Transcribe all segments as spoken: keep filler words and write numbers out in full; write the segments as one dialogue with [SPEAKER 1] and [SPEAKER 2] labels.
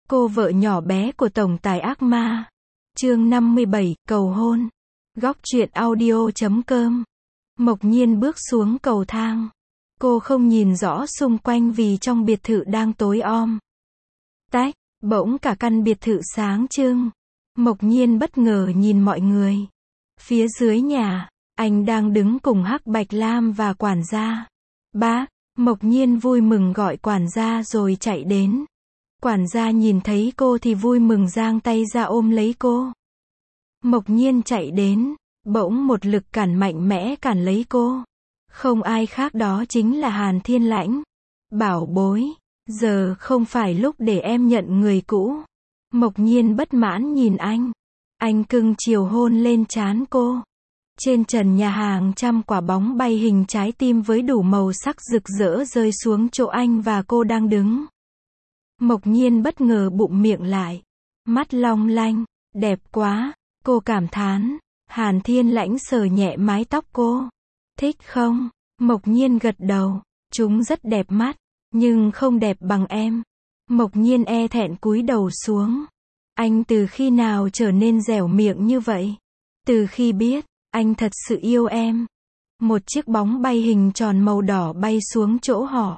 [SPEAKER 1] Cô vợ nhỏ bé của tổng tài ác ma. Chương năm mươi bảy, cầu hôn. Góc truyện audio chấm com. Mộc Nhiên bước xuống cầu thang. Cô không nhìn rõ xung quanh vì trong biệt thự đang tối om. Tách, bỗng cả căn biệt thự sáng trưng. Mộc Nhiên bất ngờ nhìn mọi người. Phía dưới nhà, anh đang đứng cùng Hắc Bạch Lam và quản gia. Bác, Mộc Nhiên vui mừng gọi quản gia rồi chạy đến. Quản gia nhìn thấy cô thì vui mừng giang tay ra ôm lấy cô. Mộc Nhiên chạy đến, bỗng một lực cản mạnh mẽ cản lấy cô. Không ai khác đó chính là Hàn Thiên Lãnh. Bảo bối, giờ không phải lúc để em nhận người cũ. Mộc Nhiên bất mãn nhìn anh. Anh cưng chiều hôn lên trán cô. Trên trần nhà hàng trăm quả bóng bay hình trái tim với đủ màu sắc rực rỡ rơi xuống chỗ anh và cô đang đứng. Mộc Nhiên bất ngờ bụng miệng lại. Mắt long lanh, đẹp quá, cô cảm thán. Hàn Thiên Lãnh sờ nhẹ mái tóc cô. Thích không? Mộc Nhiên gật đầu. Chúng rất đẹp mắt, nhưng không đẹp bằng em. Mộc Nhiên e thẹn cúi đầu xuống. Anh từ khi nào trở nên dẻo miệng như vậy? Từ khi biết, anh thật sự yêu em. Một chiếc bóng bay hình tròn màu đỏ bay xuống chỗ họ.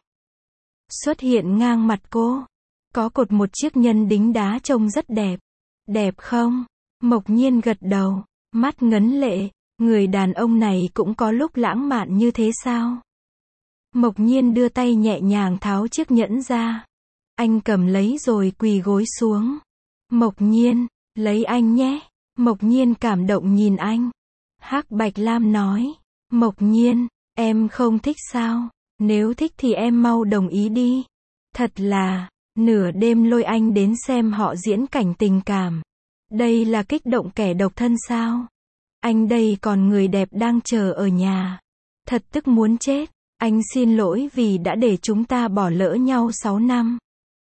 [SPEAKER 1] Xuất hiện ngang mặt cô. Có cột một chiếc nhân đính đá trông rất đẹp. Đẹp không? Mộc Nhiên gật đầu, mắt ngấn lệ. Người đàn ông này cũng có lúc lãng mạn như thế sao? Mộc Nhiên đưa tay nhẹ nhàng tháo chiếc nhẫn ra. Anh cầm lấy rồi quỳ gối xuống. Mộc Nhiên, lấy anh nhé. Mộc Nhiên cảm động nhìn anh. Hắc Bạch Lam nói. Mộc Nhiên, em không thích sao? Nếu thích thì em mau đồng ý đi. Thật là, nửa đêm lôi anh đến xem họ diễn cảnh tình cảm. Đây là kích động kẻ độc thân sao? Anh đây còn người đẹp đang chờ ở nhà. Thật tức muốn chết. Anh xin lỗi vì đã để chúng ta bỏ lỡ nhau sáu năm.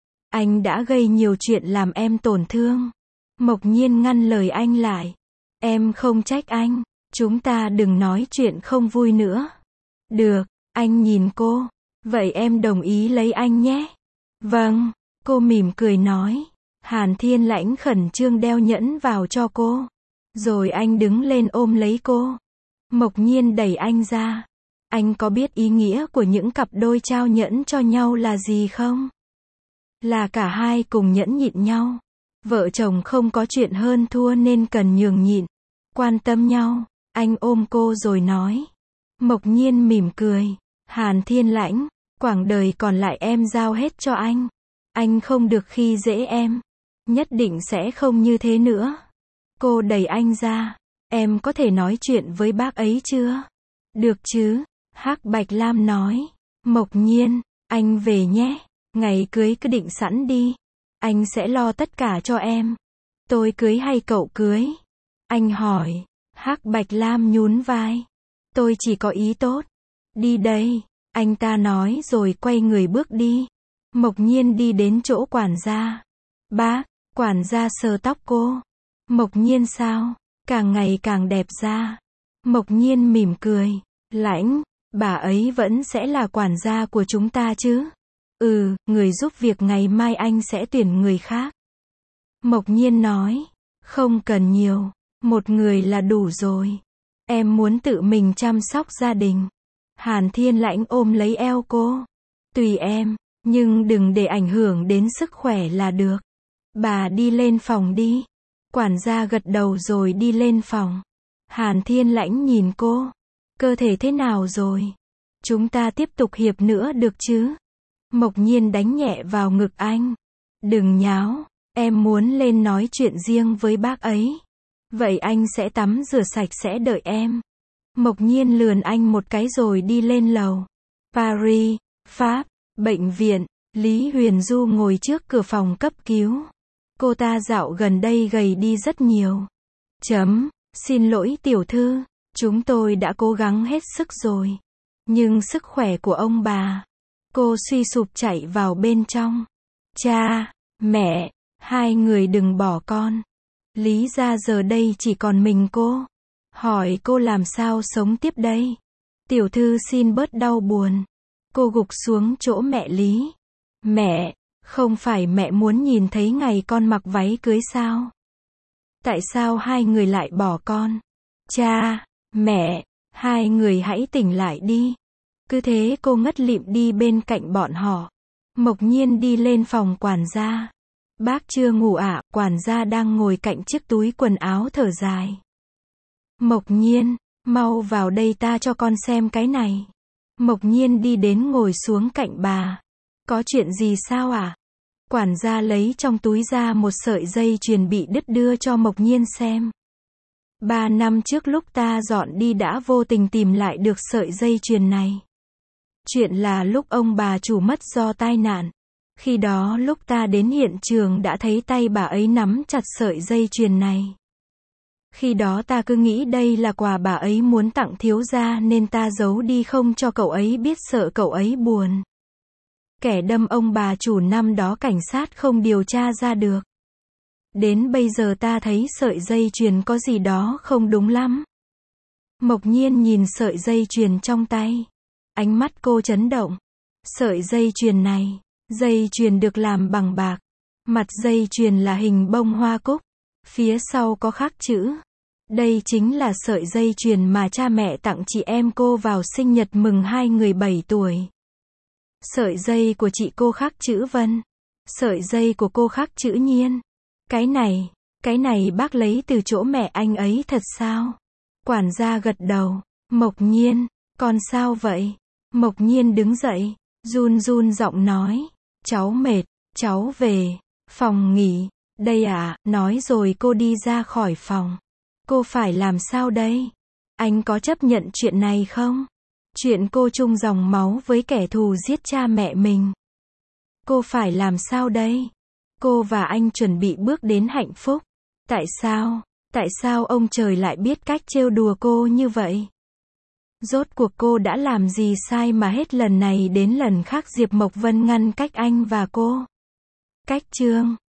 [SPEAKER 1] Anh đã gây nhiều chuyện làm em tổn thương. Mộc Nhiên ngăn lời anh lại. Em không trách anh. Chúng ta đừng nói chuyện không vui nữa. Được, anh nhìn cô. Vậy em đồng ý lấy anh nhé. Vâng, cô mỉm cười nói. Hàn Thiên Lãnh khẩn trương đeo nhẫn vào cho cô. Rồi anh đứng lên ôm lấy cô. Mộc Nhiên đẩy anh ra. Anh có biết ý nghĩa của những cặp đôi trao nhẫn cho nhau là gì không? Là cả hai cùng nhẫn nhịn nhau. Vợ chồng không có chuyện hơn thua nên cần nhường nhịn, quan tâm nhau. Anh ôm cô rồi nói. Mộc Nhiên mỉm cười. Hàn Thiên Lãnh, quãng đời còn lại em giao hết cho anh. Anh không được khi dễ em. Nhất định sẽ không như thế nữa. Cô đẩy anh ra. Em có thể nói chuyện với bác ấy chưa? Được chứ? Hắc Bạch Lam nói. Mộc Nhiên, anh về nhé. Ngày cưới cứ định sẵn đi. Anh sẽ lo tất cả cho em. Tôi cưới hay cậu cưới? Anh hỏi. Hắc Bạch Lam nhún vai. Tôi chỉ có ý tốt. Đi đây, anh ta nói rồi quay người bước đi. Mộc Nhiên đi đến chỗ quản gia. Bác, quản gia sờ tóc cô. Mộc Nhiên sao? Càng ngày càng đẹp ra. Mộc Nhiên mỉm cười. Lãnh, bà ấy vẫn sẽ là quản gia của chúng ta chứ? Ừ, người giúp việc ngày mai anh sẽ tuyển người khác. Mộc Nhiên nói. Không cần nhiều. Một người là đủ rồi. Em muốn tự mình chăm sóc gia đình. Hàn Thiên Lãnh ôm lấy eo cô. Tùy em, nhưng đừng để ảnh hưởng đến sức khỏe là được. Bà đi lên phòng đi. Quản gia gật đầu rồi đi lên phòng. Hàn Thiên Lãnh nhìn cô. Cơ thể thế nào rồi? Chúng ta tiếp tục hiệp nữa được chứ? Mộc Nhiên đánh nhẹ vào ngực anh. Đừng nháo, em muốn lên nói chuyện riêng với bác ấy. Vậy anh sẽ tắm rửa sạch sẽ đợi em. Mộc Nhiên lườn anh một cái rồi đi lên lầu. Paris, Pháp, bệnh viện. Lý Huyền Du ngồi trước cửa phòng cấp cứu. Cô ta dạo gần đây gầy đi rất nhiều. Chấm, xin lỗi tiểu thư. Chúng tôi đã cố gắng hết sức rồi. Nhưng sức khỏe của ông bà. Cô suy sụp chạy vào bên trong. Cha, mẹ, hai người đừng bỏ con. Lý ra giờ đây chỉ còn mình cô. Hỏi cô làm sao sống tiếp đây. Tiểu thư xin bớt đau buồn. Cô gục xuống chỗ mẹ Lý. Mẹ, Không phải mẹ muốn nhìn thấy ngày con mặc váy cưới sao? Tại sao hai người lại bỏ con? Cha, mẹ, hai người hãy tỉnh lại đi. Cứ thế cô ngất lịm đi bên cạnh bọn họ. Mộc Nhiên đi lên phòng quản gia. Bác chưa ngủ ạ, quản gia đang ngồi cạnh chiếc túi quần áo thở dài. Mộc Nhiên, mau vào đây ta cho con xem cái này. Mộc Nhiên đi đến ngồi xuống cạnh bà. Có chuyện gì sao ạ? À? Quản gia lấy trong túi ra một sợi dây chuyền bị đứt đưa cho Mộc Nhiên xem. Ba năm trước lúc ta dọn đi đã vô tình tìm lại được sợi dây chuyền này. Chuyện là lúc ông bà chủ mất do tai nạn. Khi đó lúc ta đến hiện trường đã thấy tay bà ấy nắm chặt sợi dây chuyền này. Khi đó ta cứ nghĩ đây là quà bà ấy muốn tặng thiếu gia nên ta giấu đi không cho cậu ấy biết sợ cậu ấy buồn. Kẻ đâm ông bà chủ năm đó cảnh sát không điều tra ra được. Đến bây giờ ta thấy sợi dây chuyền có gì đó không đúng lắm. Mộc Nhiên nhìn sợi dây chuyền trong tay. Ánh mắt cô chấn động. Sợi dây chuyền này, dây chuyền được làm bằng bạc. Mặt dây chuyền là hình bông hoa cúc. Phía sau có khắc chữ. Đây chính là sợi dây chuyền mà cha mẹ tặng chị em cô vào sinh nhật mừng hai người bảy tuổi. Sợi dây của chị cô khắc chữ Vân. Sợi dây của cô khắc chữ Nhiên. Cái này, cái này bác lấy từ chỗ mẹ anh ấy thật sao? Quản gia gật đầu. Mộc Nhiên, con sao vậy? Mộc Nhiên đứng dậy, run run giọng nói. Cháu mệt, cháu về. Phòng nghỉ. Đây à, nói rồi cô đi ra khỏi phòng. Cô phải làm sao đây? Anh có chấp nhận chuyện này không? Chuyện cô chung dòng máu với kẻ thù giết cha mẹ mình. Cô phải làm sao đây? Cô và anh chuẩn bị bước đến hạnh phúc. Tại sao? Tại sao ông trời lại biết cách trêu đùa cô như vậy? Rốt cuộc cô đã làm gì sai mà hết lần này đến lần khác Diệp Mộc Vân ngăn cách anh và cô? Cách chương